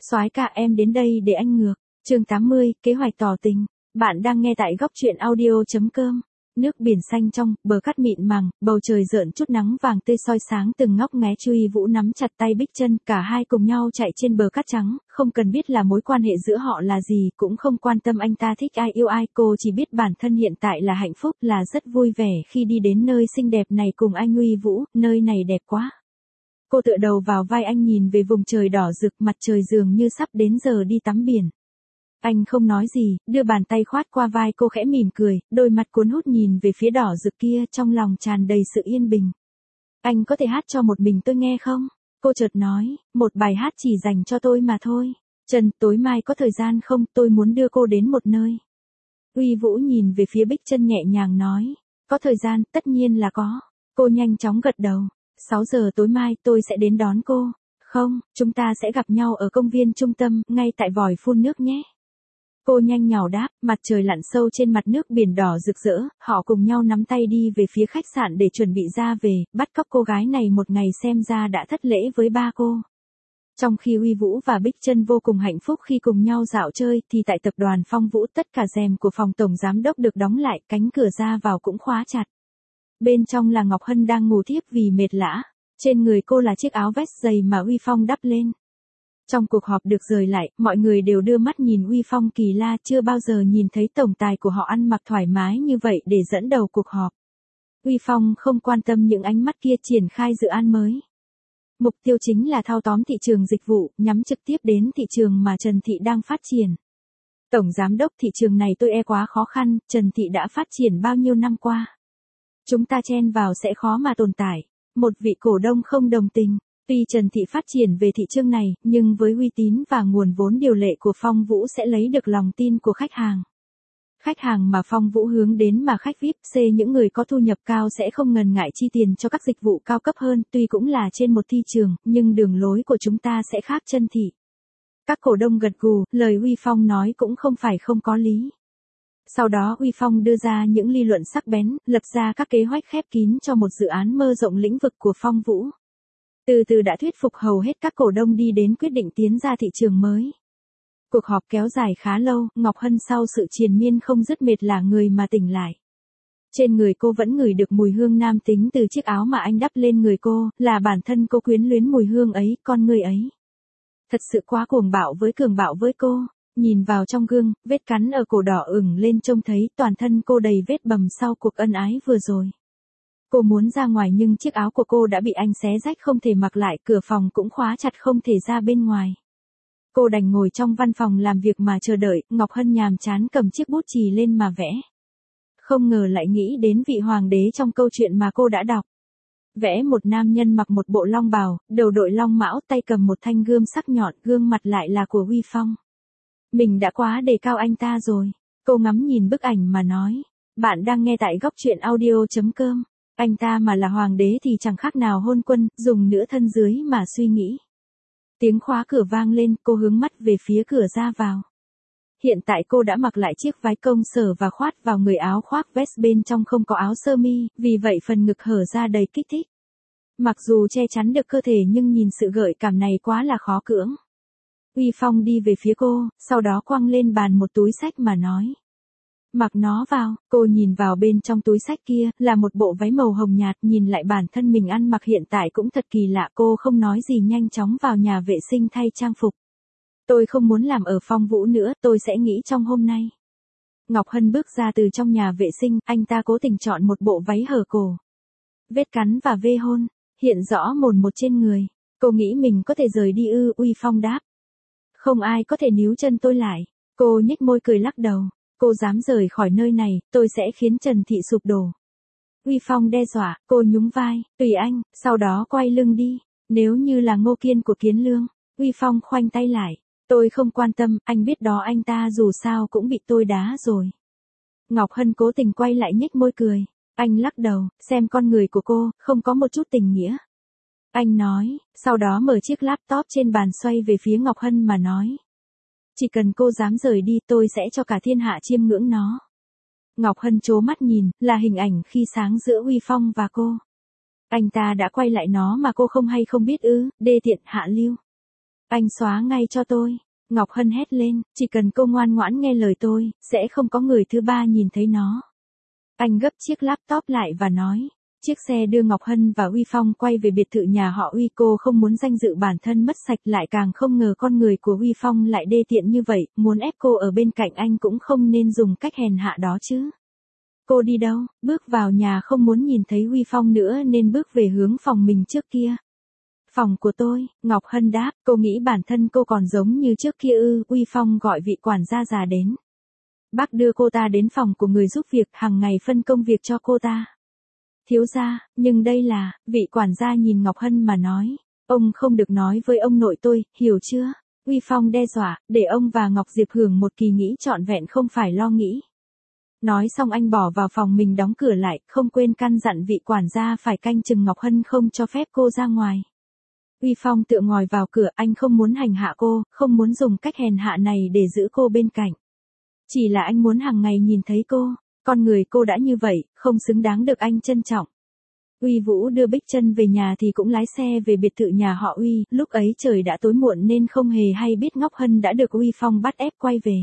Soái ca em đến đây để anh ngược. Chương 80, kế hoạch tỏ tình. Bạn đang nghe tại góc truyện audio.com. Nước biển xanh trong, bờ cát mịn màng, bầu trời rợn chút nắng vàng tươi soi sáng từng ngóc ngách. Uy Vũ nắm chặt tay Bích Trân, cả hai cùng nhau chạy trên bờ cát trắng, không cần biết là mối quan hệ giữa họ là gì, cũng không quan tâm anh ta thích ai yêu ai, cô chỉ biết bản thân hiện tại là hạnh phúc, là rất vui vẻ khi đi đến nơi xinh đẹp này cùng anh Uy Vũ, nơi này đẹp quá. Cô tựa đầu vào vai anh nhìn về vùng trời đỏ rực, mặt trời dường như sắp đến giờ đi tắm biển. Anh không nói gì, đưa bàn tay khoát qua vai cô khẽ mỉm cười, đôi mắt cuốn hút nhìn về phía đỏ rực kia, trong lòng tràn đầy sự yên bình. Anh có thể hát cho một mình tôi nghe không? Cô chợt nói, một bài hát chỉ dành cho tôi mà thôi. Trần, tối mai có thời gian không, tôi muốn đưa cô đến một nơi. Uy Vũ nhìn về phía Bích Trân nhẹ nhàng nói, có thời gian, tất nhiên là có. Cô nhanh chóng gật đầu, 6 giờ tối mai tôi sẽ đến đón cô. Không, chúng ta sẽ gặp nhau ở công viên trung tâm, ngay tại vòi phun nước nhé. Cô nhanh nhảu đáp, mặt trời lặn sâu trên mặt nước biển đỏ rực rỡ, họ cùng nhau nắm tay đi về phía khách sạn để chuẩn bị ra về, bắt cóc cô gái này một ngày xem ra đã thất lễ với ba cô. Trong khi Uy Vũ và Bích Trân vô cùng hạnh phúc khi cùng nhau dạo chơi, thì tại tập đoàn Phong Vũ tất cả rèm của phòng tổng giám đốc được đóng lại, cánh cửa ra vào cũng khóa chặt. Bên trong là Ngọc Hân đang ngủ thiếp vì mệt lả, trên người cô là chiếc áo vest dày mà Uy Phong đắp lên. Trong cuộc họp được rời lại, mọi người đều đưa mắt nhìn Uy Phong kỳ la, chưa bao giờ nhìn thấy tổng tài của họ ăn mặc thoải mái như vậy để dẫn đầu cuộc họp. Uy Phong không quan tâm những ánh mắt kia, triển khai dự án mới. Mục tiêu chính là thao tóm thị trường dịch vụ, nhắm trực tiếp đến thị trường mà Trần Thị đang phát triển. Tổng giám đốc, thị trường này tôi e quá khó khăn, Trần Thị đã phát triển bao nhiêu năm qua. Chúng ta chen vào sẽ khó mà tồn tại. Một vị cổ đông không đồng tình. Tuy Trần Thị phát triển về thị trường này, nhưng với uy tín và nguồn vốn điều lệ của Phong Vũ sẽ lấy được lòng tin của khách hàng. Khách hàng mà Phong Vũ hướng đến mà khách VIP C, những người có thu nhập cao sẽ không ngần ngại chi tiền cho các dịch vụ cao cấp hơn, tuy cũng là trên một thị trường, nhưng đường lối của chúng ta sẽ khác Trần Thị. Các cổ đông gật gù, lời Uy Phong nói cũng không phải không có lý. Sau đó Uy Phong đưa ra những lý luận sắc bén, lập ra các kế hoạch khép kín cho một dự án mơ rộng lĩnh vực của Phong Vũ. Từ từ đã thuyết phục hầu hết các cổ đông đi đến quyết định tiến ra thị trường mới. Cuộc họp kéo dài khá lâu, Ngọc Hân sau sự triền miên không dứt mệt là người mà tỉnh lại. Trên người cô vẫn ngửi được mùi hương nam tính từ chiếc áo mà anh đắp lên người cô, là bản thân cô quyến luyến mùi hương ấy, con người ấy. Thật sự quá cuồng bạo với cô. Nhìn vào trong gương, vết cắn ở cổ đỏ ửng lên trông thấy toàn thân cô đầy vết bầm sau cuộc ân ái vừa rồi. Cô muốn ra ngoài nhưng chiếc áo của cô đã bị anh xé rách không thể mặc lại, cửa phòng cũng khóa chặt không thể ra bên ngoài. Cô đành ngồi trong văn phòng làm việc mà chờ đợi, Ngọc Hân nhàm chán cầm chiếc bút chì lên mà vẽ. Không ngờ lại nghĩ đến vị hoàng đế trong câu chuyện mà cô đã đọc. Vẽ một nam nhân mặc một bộ long bào, đầu đội long mão, tay cầm một thanh gươm sắc nhọn, gương mặt lại là của Uy Phong. Mình đã quá đề cao anh ta rồi. Cô ngắm nhìn bức ảnh mà nói. Bạn đang nghe tại góc truyện audio.com. Anh ta mà là hoàng đế thì chẳng khác nào hôn quân, dùng nửa thân dưới mà suy nghĩ. Tiếng khóa cửa vang lên, cô hướng mắt về phía cửa ra vào. Hiện tại cô đã mặc lại chiếc váy công sở và khoác vào người áo khoác vest bên trong không có áo sơ mi, vì vậy phần ngực hở ra đầy kích thích. Mặc dù che chắn được cơ thể nhưng nhìn sự gợi cảm này quá là khó cưỡng. Uy Phong đi về phía cô, sau đó quăng lên bàn một túi xách mà nói. Mặc nó vào, cô nhìn vào bên trong túi xách kia, là một bộ váy màu hồng nhạt, nhìn lại bản thân mình ăn mặc hiện tại cũng thật kỳ lạ, cô không nói gì nhanh chóng vào nhà vệ sinh thay trang phục. Tôi không muốn làm ở Phong Vũ nữa, tôi sẽ nghỉ trong hôm nay. Ngọc Hân bước ra từ trong nhà vệ sinh, anh ta cố tình chọn một bộ váy hở cổ. Vết cắn và vê hôn, hiện rõ mồn một trên người. Cô nghĩ mình có thể rời đi ư? Uy Phong đáp. Không ai có thể níu chân tôi lại. Cô nhếch môi cười lắc đầu. Cô dám rời khỏi nơi này, tôi sẽ khiến Trần Thị sụp đổ. Uy Phong đe dọa, cô nhún vai, tùy anh, sau đó quay lưng đi. Nếu như là Ngô Kiên của Kiến Lương, Uy Phong khoanh tay lại. Tôi không quan tâm, anh biết đó, anh ta dù sao cũng bị tôi đá rồi. Ngọc Hân cố tình quay lại nhếch môi cười. Anh lắc đầu, xem con người của cô, không có một chút tình nghĩa. Anh nói, sau đó mở chiếc laptop trên bàn xoay về phía Ngọc Hân mà nói. Chỉ cần cô dám rời đi tôi sẽ cho cả thiên hạ chiêm ngưỡng nó. Ngọc Hân trố mắt nhìn, là hình ảnh khi sáng giữa Uy Phong và cô. Anh ta đã quay lại nó mà cô không hay không biết ư, đê tiện hạ lưu. Anh xóa ngay cho tôi. Ngọc Hân hét lên, chỉ cần cô ngoan ngoãn nghe lời tôi, sẽ không có người thứ ba nhìn thấy nó. Anh gấp chiếc laptop lại và nói. Chiếc xe đưa Ngọc Hân và Uy Phong quay về biệt thự nhà họ Uy. Cô không muốn danh dự bản thân mất sạch, lại càng không ngờ con người của Uy Phong lại đê tiện như vậy, muốn ép cô ở bên cạnh anh cũng không nên dùng cách hèn hạ đó chứ. Cô đi đâu? Bước vào nhà không muốn nhìn thấy Uy Phong nữa nên bước về hướng phòng mình trước kia. Phòng của tôi, Ngọc Hân đáp, cô nghĩ bản thân cô còn giống như trước kia ư? Uy Phong gọi vị quản gia già đến. Bác đưa cô ta đến phòng của người giúp việc, hàng ngày phân công việc cho cô ta. Thiếu gia, nhưng đây là, vị quản gia nhìn Ngọc Hân mà nói. Ông không được nói với ông nội tôi, hiểu chưa? Uy Phong đe dọa, để ông và Ngọc Diệp hưởng một kỳ nghỉ trọn vẹn không phải lo nghĩ. Nói xong anh bỏ vào phòng mình đóng cửa lại, không quên căn dặn vị quản gia phải canh chừng Ngọc Hân không cho phép cô ra ngoài. Uy Phong tựa ngồi vào cửa, anh không muốn hành hạ cô, không muốn dùng cách hèn hạ này để giữ cô bên cạnh. Chỉ là anh muốn hàng ngày nhìn thấy cô, con người cô đã như vậy, không xứng đáng được anh trân trọng. Uy Vũ đưa Bích Trân về nhà thì cũng lái xe về biệt thự nhà họ Uy, lúc ấy trời đã tối muộn nên không hề hay biết Ngọc Hân đã được Uy Phong bắt ép quay về.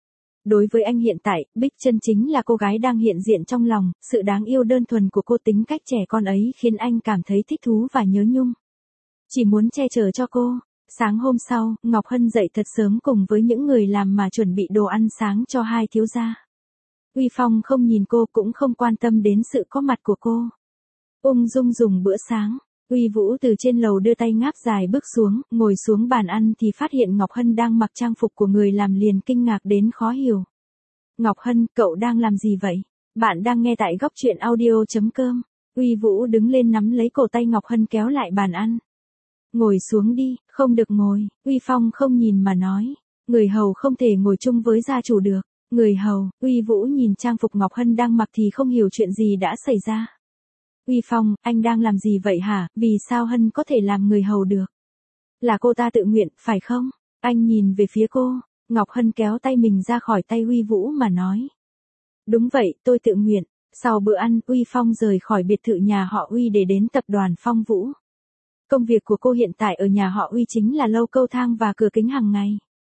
Đối với anh hiện tại, Bích Trân chính là cô gái đang hiện diện trong lòng, sự đáng yêu đơn thuần của cô, tính cách trẻ con ấy khiến anh cảm thấy thích thú và nhớ nhung. Chỉ muốn che chở cho cô. Sáng hôm sau, Ngọc Hân dậy thật sớm cùng với những người làm mà chuẩn bị đồ ăn sáng cho hai thiếu gia. Uy Phong không nhìn cô cũng không quan tâm đến sự có mặt của cô. Ung dung dùng bữa sáng. Uy Vũ từ trên lầu đưa tay ngáp dài bước xuống, ngồi xuống bàn ăn thì phát hiện Ngọc Hân đang mặc trang phục của người làm, liền kinh ngạc đến khó hiểu. Ngọc Hân, cậu đang làm gì vậy? Bạn đang nghe tại góc truyện audio.com. Uy Vũ đứng lên nắm lấy cổ tay Ngọc Hân kéo lại bàn ăn. Ngồi xuống đi, không được ngồi. Uy Phong không nhìn mà nói. Người hầu không thể ngồi chung với gia chủ được. Người hầu, Uy Vũ nhìn trang phục Ngọc Hân đang mặc thì không hiểu chuyện gì đã xảy ra. Uy Phong, anh đang làm gì vậy hả? Vì sao Hân có thể làm người hầu được? Là cô ta tự nguyện, phải không? Anh nhìn về phía cô. Ngọc Hân kéo tay mình ra khỏi tay Uy Vũ mà nói. Đúng vậy, tôi tự nguyện. Sau bữa ăn, Uy Phong rời khỏi biệt thự nhà họ Uy để đến tập đoàn Phong Vũ. Công việc của cô hiện tại ở nhà họ Uy chính là lau cầu thang và cửa kính hàng ngày.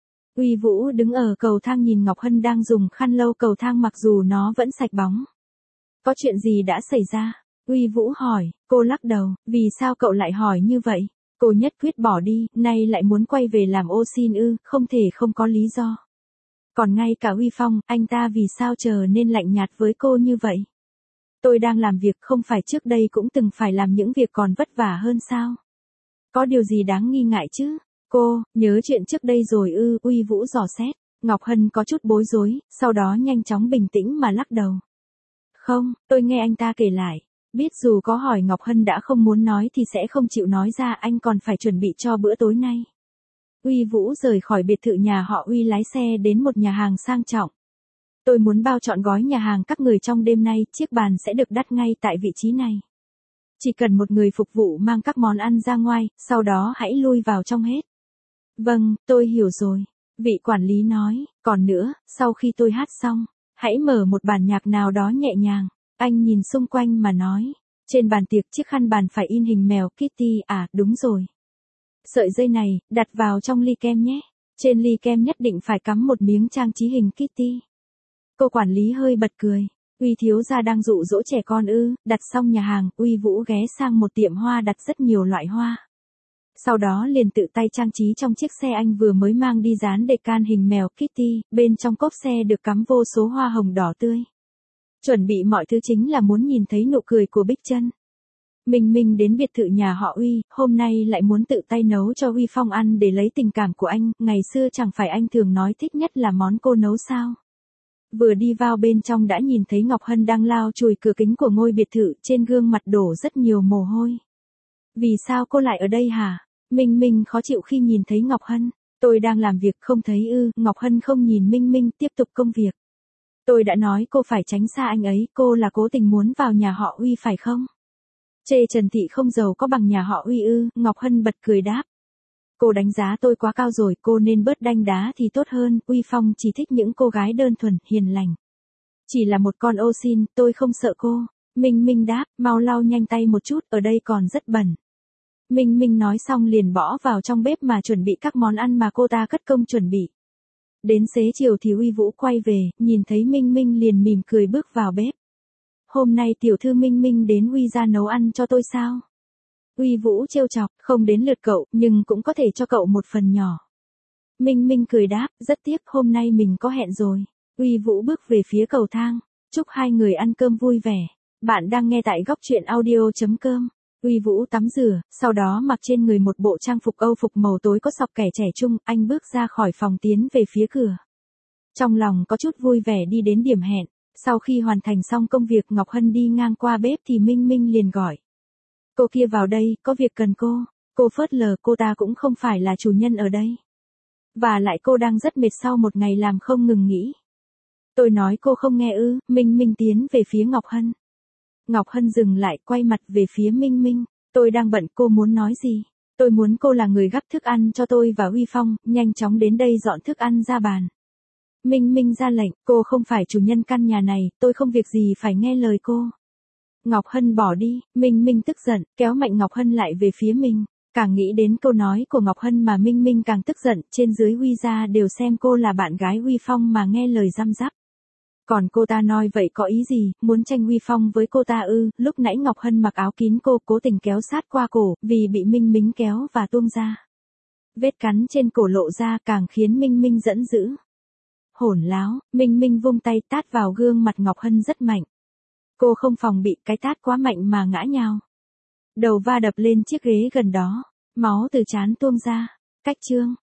Uy Vũ đứng ở cầu thang nhìn Ngọc Hân đang dùng khăn lau cầu thang mặc dù nó vẫn sạch bóng. Có chuyện gì đã xảy ra? Uy Vũ hỏi. Cô lắc đầu. Vì sao cậu lại hỏi như vậy? Cô nhất quyết bỏ đi, nay lại muốn quay về làm ô xin ư? Không thể không có lý do. Còn ngay cả Uy Phong, anh ta vì sao trở nên lạnh nhạt với cô như vậy? Tôi đang làm việc, không phải trước đây cũng từng phải làm những việc còn vất vả hơn sao? Có điều gì đáng nghi ngại chứ? Cô, nhớ chuyện trước đây rồi ư? Uy Vũ dò xét. Ngọc Hân có chút bối rối, sau đó nhanh chóng bình tĩnh mà lắc đầu. Không, tôi nghe anh ta kể lại. Biết dù có hỏi Ngọc Hân đã không muốn nói thì sẽ không chịu nói ra, anh còn phải chuẩn bị cho bữa tối nay. Uy Vũ rời khỏi biệt thự nhà họ Uy lái xe đến một nhà hàng sang trọng. Tôi muốn bao trọn gói nhà hàng các người trong đêm nay, chiếc bàn sẽ được đặt ngay tại vị trí này. Chỉ cần một người phục vụ mang các món ăn ra ngoài, sau đó hãy lui vào trong hết. Vâng, tôi hiểu rồi. Vị quản lý nói, còn nữa, sau khi tôi hát xong, hãy mở một bản nhạc nào đó nhẹ nhàng. Anh nhìn xung quanh mà nói. Trên bàn tiệc chiếc khăn bàn phải in hình mèo Kitty, à, đúng rồi. Sợi dây này, đặt vào trong ly kem nhé. Trên ly kem nhất định phải cắm một miếng trang trí hình Kitty. Cô quản lý hơi bật cười. Uy thiếu gia đang dụ dỗ trẻ con ư? Đặt xong nhà hàng, Uy Vũ ghé sang một tiệm hoa đặt rất nhiều loại hoa. Sau đó liền tự tay trang trí trong chiếc xe anh vừa mới mang đi dán decal hình mèo Kitty, bên trong cốp xe được cắm vô số hoa hồng đỏ tươi. Chuẩn bị mọi thứ chính là muốn nhìn thấy nụ cười của Bích Trân. Mình đến biệt thự nhà họ Uy, hôm nay lại muốn tự tay nấu cho Uy Phong ăn để lấy tình cảm của anh, ngày xưa chẳng phải anh thường nói thích nhất là món cô nấu sao? Vừa đi vào bên trong đã nhìn thấy Ngọc Hân đang lau chùi cửa kính của ngôi biệt thự, trên gương mặt đổ rất nhiều mồ hôi. Vì sao cô lại ở đây hả? Minh khó chịu khi nhìn thấy Ngọc Hân. Tôi đang làm việc không thấy ư? Ngọc Hân không nhìn Minh tiếp tục công việc. Tôi đã nói cô phải tránh xa anh ấy, cô là cố tình muốn vào nhà họ Uy phải không? Chê Trần Thị không giàu có bằng nhà họ Uy ư? Ngọc Hân bật cười đáp. Cô đánh giá tôi quá cao rồi, cô nên bớt đanh đá thì tốt hơn, Uy Phong chỉ thích những cô gái đơn thuần, hiền lành. Chỉ là một con ô xin, tôi không sợ cô. Minh đáp, mau lau nhanh tay một chút, ở đây còn rất bẩn. Minh Minh nói xong liền bỏ vào trong bếp mà chuẩn bị các món ăn mà cô ta cất công chuẩn bị. Đến xế chiều thì Uy Vũ quay về, nhìn thấy Minh Minh liền mỉm cười bước vào bếp. Hôm nay tiểu thư Minh Minh đến Uy ra nấu ăn cho tôi sao? Uy Vũ trêu chọc, không đến lượt cậu, nhưng cũng có thể cho cậu một phần nhỏ. Minh Minh cười đáp, rất tiếc hôm nay mình có hẹn rồi. Uy Vũ bước về phía cầu thang, chúc hai người ăn cơm vui vẻ. Bạn đang nghe tại góc truyện audio.com. Uy Vũ tắm rửa, sau đó mặc trên người một bộ trang phục Âu phục màu tối có sọc kẻ trẻ trung, anh bước ra khỏi phòng tiến về phía cửa. Trong lòng có chút vui vẻ đi đến điểm hẹn, sau khi hoàn thành xong công việc Ngọc Hân đi ngang qua bếp thì Minh Minh liền gọi. Cô kia vào đây, có việc cần cô phớt lờ cô ta cũng không phải là chủ nhân ở đây. Và lại cô đang rất mệt sau một ngày làm không ngừng nghỉ. Tôi nói cô không nghe ư, Minh Minh tiến về phía Ngọc Hân. Ngọc Hân dừng lại quay mặt về phía Minh Minh, tôi đang bận cô muốn nói gì? Tôi muốn cô là người gắp thức ăn cho tôi và Uy Phong, nhanh chóng đến đây dọn thức ăn ra bàn. Minh Minh ra lệnh, cô không phải chủ nhân căn nhà này, tôi không việc gì phải nghe lời cô. Ngọc Hân bỏ đi, Minh Minh tức giận, kéo mạnh Ngọc Hân lại về phía mình. Càng nghĩ đến câu nói của Ngọc Hân mà Minh Minh càng tức giận, trên dưới Uy ra đều xem cô là bạn gái Uy Phong mà nghe lời răm rắp. Còn cô ta nói vậy có ý gì, muốn tranh Uy Phong với cô ta ư? Lúc nãy Ngọc Hân mặc áo kín cô cố tình kéo sát qua cổ, vì bị Minh Minh kéo và tuông ra. Vết cắn trên cổ lộ ra càng khiến Minh Minh giận dữ. Hỗn láo, Minh Minh vung tay tát vào gương mặt Ngọc Hân rất mạnh. Cô không phòng bị cái tát quá mạnh mà ngã nhào. Đầu va đập lên chiếc ghế gần đó, máu từ trán tuông ra. Cách chương